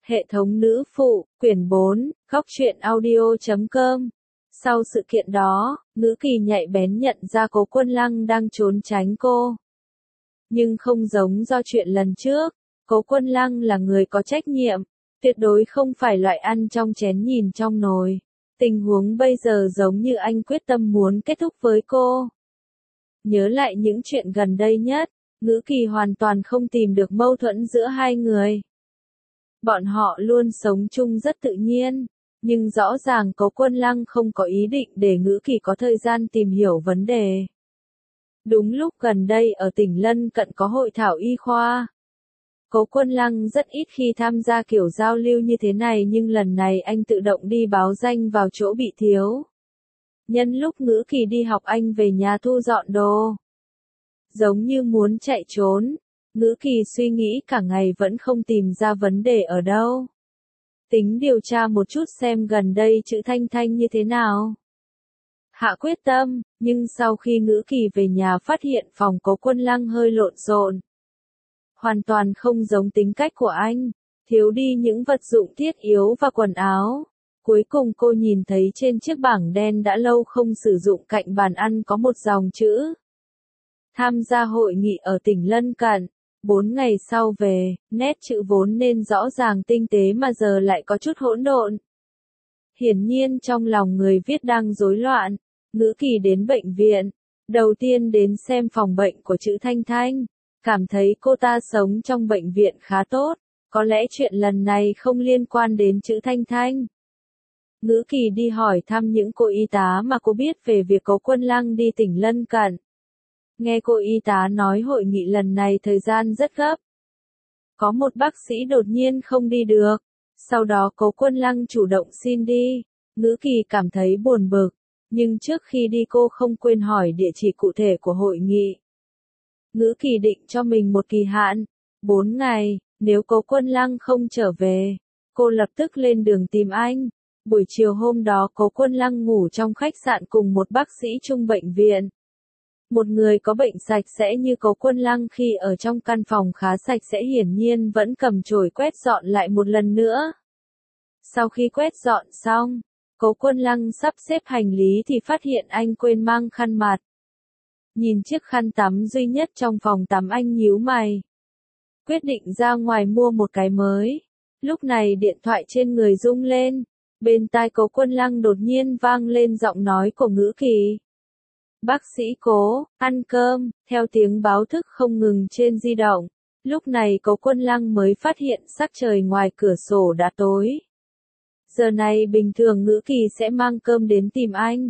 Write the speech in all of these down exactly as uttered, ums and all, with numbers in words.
Hệ thống nữ phụ, quyển bốn, góc truyện audio chấm com. Sau sự kiện đó, Ngữ Kỳ nhạy bén nhận ra Cố Quân Lăng đang trốn tránh cô. Nhưng không giống do chuyện lần trước, Cố Quân Lăng là người có trách nhiệm, tuyệt đối không phải loại ăn trong chén nhìn trong nồi. Tình huống bây giờ giống như anh quyết tâm muốn kết thúc với cô. Nhớ lại những chuyện gần đây nhất, Ngữ Kỳ hoàn toàn không tìm được mâu thuẫn giữa hai người. Bọn họ luôn sống chung rất tự nhiên, nhưng rõ ràng Cố Quân Lăng không có ý định để Ngữ Kỳ có thời gian tìm hiểu vấn đề. Đúng lúc gần đây ở tỉnh lân cận có hội thảo y khoa. Cố Quân Lăng rất ít khi tham gia kiểu giao lưu như thế này, nhưng lần này anh tự động đi báo danh vào chỗ bị thiếu. Nhân lúc Ngữ Kỳ đi học anh về nhà thu dọn đồ. Giống như muốn chạy trốn, Ngữ Kỳ suy nghĩ cả ngày vẫn không tìm ra vấn đề ở đâu. Tính điều tra một chút xem gần đây chữ Thanh Thanh như thế nào. Hạ quyết tâm, nhưng sau khi Ngữ Kỳ về nhà phát hiện phòng Cố Quân Lăng hơi lộn xộn. Hoàn toàn không giống tính cách của anh, thiếu đi những vật dụng thiết yếu và quần áo. Cuối cùng cô nhìn thấy trên chiếc bảng đen đã lâu không sử dụng cạnh bàn ăn có một dòng chữ. Tham gia hội nghị ở tỉnh lân cận. Bốn ngày sau về, nét chữ vốn nên rõ ràng tinh tế mà giờ lại có chút hỗn độn. Hiển nhiên trong lòng người viết đang rối loạn. Ngữ Kỳ đến bệnh viện, đầu tiên đến xem phòng bệnh của chữ Thanh Thanh, cảm thấy cô ta sống trong bệnh viện khá tốt, có lẽ chuyện lần này không liên quan đến chữ Thanh Thanh. Ngữ Kỳ đi hỏi thăm những cô y tá mà cô biết về việc Cố Quân Lăng đi tỉnh lân cận. Nghe cô y tá nói hội nghị lần này thời gian rất gấp. Có một bác sĩ đột nhiên không đi được, sau đó Cố Quân Lăng chủ động xin đi. Ngữ Kỳ cảm thấy buồn bực, nhưng trước khi đi cô không quên hỏi địa chỉ cụ thể của hội nghị. Ngữ Kỳ định cho mình một kỳ hạn, bốn ngày, nếu Cố Quân Lăng không trở về, cô lập tức lên đường tìm anh. Buổi chiều hôm đó Cố Quân Lăng ngủ trong khách sạn cùng một bác sĩ chung bệnh viện. Một người có bệnh sạch sẽ như Cố Quân Lăng khi ở trong căn phòng khá sạch sẽ hiển nhiên vẫn cầm chổi quét dọn lại một lần nữa. Sau khi quét dọn xong, Cố Quân Lăng sắp xếp hành lý thì phát hiện anh quên mang khăn mặt. Nhìn chiếc khăn tắm duy nhất trong phòng tắm anh nhíu mày. Quyết định ra ngoài mua một cái mới. Lúc này điện thoại trên người rung lên. Bên tai Cố Quân Lăng đột nhiên vang lên giọng nói của Ngữ Kỳ. Bác sĩ Cố, ăn cơm, theo tiếng báo thức không ngừng trên di động. Lúc này Cố Quân Lăng mới phát hiện sắc trời ngoài cửa sổ đã tối. Giờ này bình thường Ngữ Kỳ sẽ mang cơm đến tìm anh.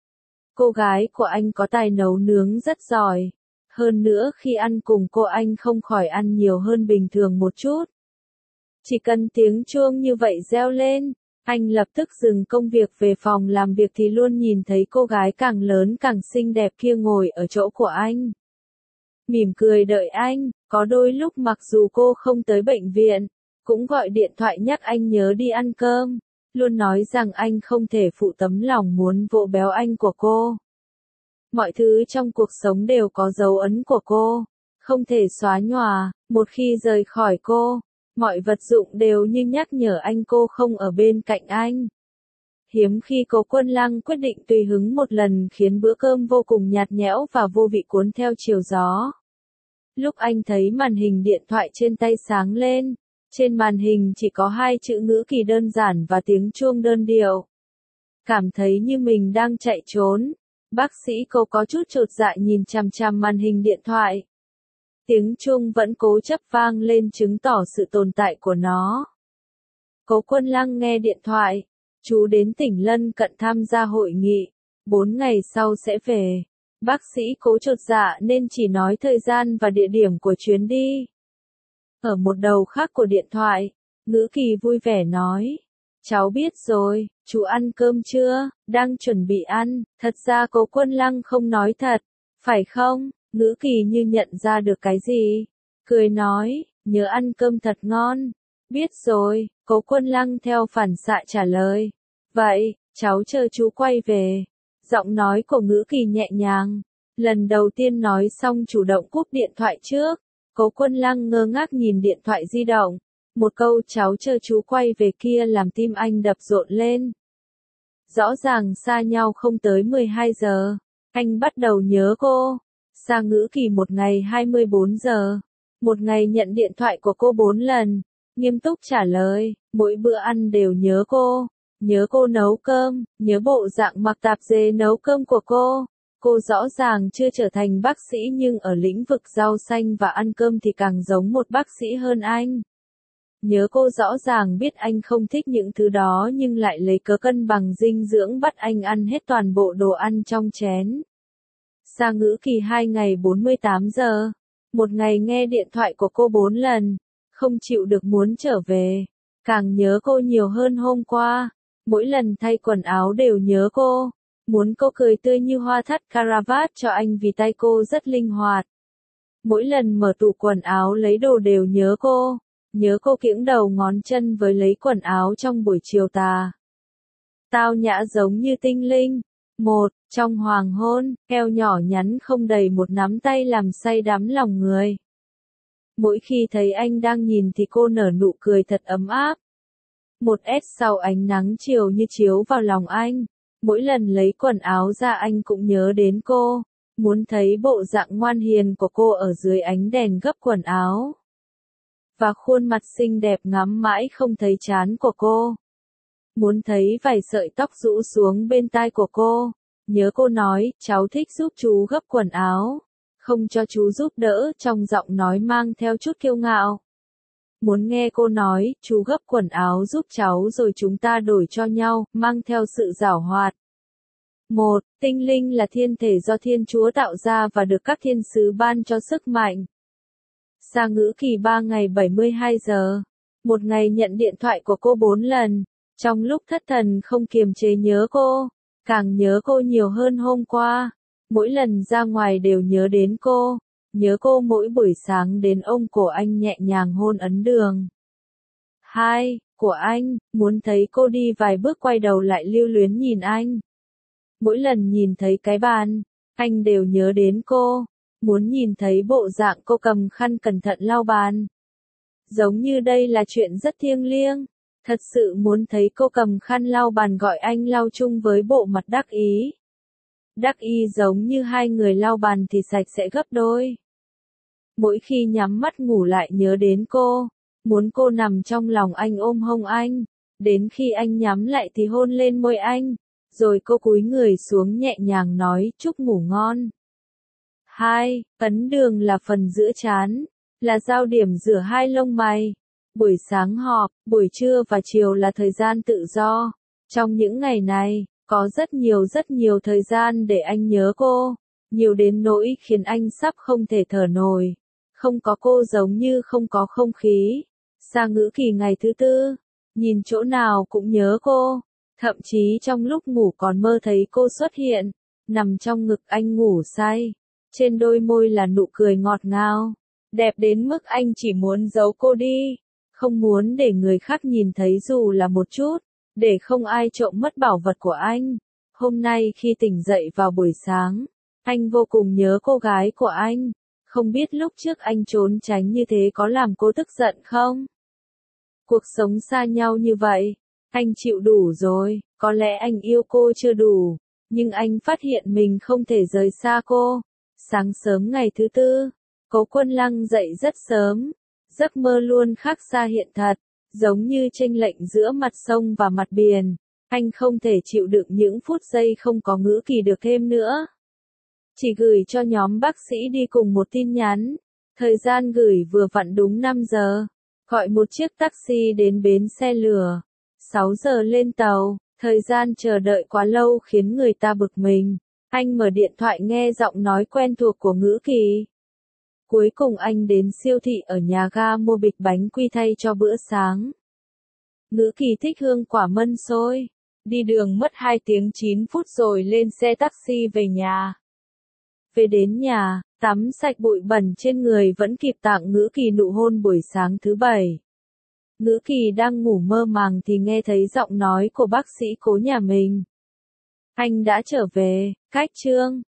Cô gái của anh có tài nấu nướng rất giỏi. Hơn nữa khi ăn cùng cô anh không khỏi ăn nhiều hơn bình thường một chút. Chỉ cần tiếng chuông như vậy reo lên, anh lập tức dừng công việc về phòng làm việc thì luôn nhìn thấy cô gái càng lớn càng xinh đẹp kia ngồi ở chỗ của anh. Mỉm cười đợi anh, có đôi lúc mặc dù cô không tới bệnh viện, cũng gọi điện thoại nhắc anh nhớ đi ăn cơm, luôn nói rằng anh không thể phụ tấm lòng muốn vỗ béo anh của cô. Mọi thứ trong cuộc sống đều có dấu ấn của cô, không thể xóa nhòa, một khi rời khỏi cô. Mọi vật dụng đều như nhắc nhở anh cô không ở bên cạnh anh. Hiếm khi Cố Quân Lăng quyết định tùy hứng một lần khiến bữa cơm vô cùng nhạt nhẽo và vô vị cuốn theo chiều gió. Lúc anh thấy màn hình điện thoại trên tay sáng lên, trên màn hình chỉ có hai chữ Ngữ Kỳ đơn giản và tiếng chuông đơn điệu. Cảm thấy như mình đang chạy trốn, bác sĩ Cố có chút chột dạ nhìn chằm chằm màn hình điện thoại. Tiếng chuông vẫn cố chấp vang lên chứng tỏ sự tồn tại của nó. Cố Quân Lăng nghe điện thoại, chú đến tỉnh lân cận tham gia hội nghị, bốn ngày sau sẽ về. Bác sĩ Cố chột dạ nên chỉ nói thời gian và địa điểm của chuyến đi. Ở một đầu khác của điện thoại, Ngữ Kỳ vui vẻ nói, cháu biết rồi, chú ăn cơm chưa, đang chuẩn bị ăn. Thật ra Cố Quân Lăng không nói thật, phải không? Ngữ Kỳ như nhận ra được cái gì, cười nói, nhớ ăn cơm thật ngon. Biết rồi, Cố Quân Lăng theo phản xạ trả lời. Vậy, cháu chờ chú quay về. Giọng nói của Ngữ Kỳ nhẹ nhàng. Lần đầu tiên nói xong chủ động cúp điện thoại trước. Cố Quân Lăng ngơ ngác nhìn điện thoại di động. Một câu cháu chờ chú quay về kia làm tim anh đập rộn lên. Rõ ràng xa nhau không tới mười hai giờ, anh bắt đầu nhớ cô. Sa Ngữ Kỳ một ngày hai mươi bốn giờ. Một ngày nhận điện thoại của cô bốn lần, nghiêm túc trả lời, mỗi bữa ăn đều nhớ cô. Nhớ cô nấu cơm, nhớ bộ dạng mặc tạp dề nấu cơm của cô. Cô rõ ràng chưa trở thành bác sĩ nhưng ở lĩnh vực rau xanh và ăn cơm thì càng giống một bác sĩ hơn anh. Nhớ cô rõ ràng biết anh không thích những thứ đó nhưng lại lấy cớ cân bằng dinh dưỡng bắt anh ăn hết toàn bộ đồ ăn trong chén. Sa Ngữ Kỳ hai ngày bốn mươi tám giờ. Một ngày nghe điện thoại của cô bốn lần, không chịu được muốn trở về. Càng nhớ cô nhiều hơn hôm qua. Mỗi lần thay quần áo đều nhớ cô. Muốn cô cười tươi như hoa thắt caravat cho anh vì tay cô rất linh hoạt. Mỗi lần mở tủ quần áo lấy đồ đều nhớ cô. Nhớ cô kiễng đầu ngón chân với lấy quần áo trong buổi chiều tà. Tao nhã giống như tinh linh. Một, trong hoàng hôn, eo nhỏ nhắn không đầy một nắm tay làm say đắm lòng người. Mỗi khi thấy anh đang nhìn thì cô nở nụ cười thật ấm áp. Một S sau ánh nắng chiều như chiếu vào lòng anh. Mỗi lần lấy quần áo ra anh cũng nhớ đến cô. Muốn thấy bộ dạng ngoan hiền của cô ở dưới ánh đèn gấp quần áo. Và khuôn mặt xinh đẹp ngắm mãi không thấy chán của cô. Muốn thấy vài sợi tóc rũ xuống bên tai của cô. Nhớ cô nói, cháu thích giúp chú gấp quần áo. Không cho chú giúp đỡ, trong giọng nói mang theo chút kiêu ngạo. Muốn nghe cô nói, chú gấp quần áo giúp cháu rồi chúng ta đổi cho nhau, mang theo sự giảo hoạt. Một, tinh linh là thiên thể do Thiên Chúa tạo ra và được các thiên sứ ban cho sức mạnh. Sa Ngữ Kỳ ba ngày bảy mươi hai giờ. Một ngày nhận điện thoại của cô bốn lần. Trong lúc thất thần không kiềm chế nhớ cô. Càng nhớ cô nhiều hơn hôm qua. Mỗi lần ra ngoài đều nhớ đến cô. Nhớ cô mỗi buổi sáng đến ôm cổ anh nhẹ nhàng hôn ấn đường. Hai, của anh, muốn thấy cô đi vài bước quay đầu lại lưu luyến nhìn anh. Mỗi lần nhìn thấy cái bàn, anh đều nhớ đến cô. Muốn nhìn thấy bộ dạng cô cầm khăn cẩn thận lau bàn. Giống như đây là chuyện rất thiêng liêng. Thật sự muốn thấy cô cầm khăn lau bàn gọi anh lau chung với bộ mặt đắc ý. Đắc ý giống như hai người lau bàn thì sạch sẽ gấp đôi. Mỗi khi nhắm mắt ngủ lại nhớ đến cô. Muốn cô nằm trong lòng anh ôm hông anh. Đến khi anh nhắm lại thì hôn lên môi anh. Rồi cô cúi người xuống nhẹ nhàng nói chúc ngủ ngon. Hai, ấn đường là phần giữa trán. Là giao điểm giữa hai lông mày. Buổi sáng họp, buổi trưa và chiều là thời gian tự do. Trong những ngày này, có rất nhiều rất nhiều thời gian để anh nhớ cô. Nhiều đến nỗi khiến anh sắp không thể thở nổi. Không có cô giống như không có không khí. Sa Ngữ Kỳ ngày thứ tư. Nhìn chỗ nào cũng nhớ cô. Thậm chí trong lúc ngủ còn mơ thấy cô xuất hiện. Nằm trong ngực anh ngủ say. Trên đôi môi là nụ cười ngọt ngào. Đẹp đến mức anh chỉ muốn giấu cô đi. Không muốn để người khác nhìn thấy dù là một chút. Để không ai trộm mất bảo vật của anh. Hôm nay khi tỉnh dậy vào buổi sáng. Anh vô cùng nhớ cô gái của anh. Không biết lúc trước anh trốn tránh như thế có làm cô tức giận không? Cuộc sống xa nhau như vậy. Anh chịu đủ rồi. Có lẽ anh yêu cô chưa đủ. Nhưng anh phát hiện mình không thể rời xa cô. Sáng sớm ngày thứ tư. Cố Quân Lăng dậy rất sớm. Giấc mơ luôn khác xa hiện thật. Giống như chênh lệch giữa mặt sông và mặt biển. Anh không thể chịu đựng những phút giây không có Ngữ Kỳ được thêm nữa. Chỉ gửi cho nhóm bác sĩ đi cùng một tin nhắn. Thời gian gửi vừa vặn đúng năm giờ. Gọi một chiếc taxi đến bến xe lửa. sáu giờ lên tàu. Thời gian chờ đợi quá lâu khiến người ta bực mình. Anh mở điện thoại nghe giọng nói quen thuộc của Ngữ Kỳ. Cuối cùng anh đến siêu thị ở nhà ga mua bịch bánh quy thay cho bữa sáng. Ngữ Kỳ thích hương quả mân xôi. Đi đường mất hai tiếng chín phút rồi lên xe taxi về nhà. Về đến nhà, tắm sạch bụi bẩn trên người vẫn kịp tặng Ngữ Kỳ nụ hôn buổi sáng thứ bảy. Ngữ Kỳ đang ngủ mơ màng thì nghe thấy giọng nói của bác sĩ Cố nhà mình. Anh đã trở về, Cách Trương.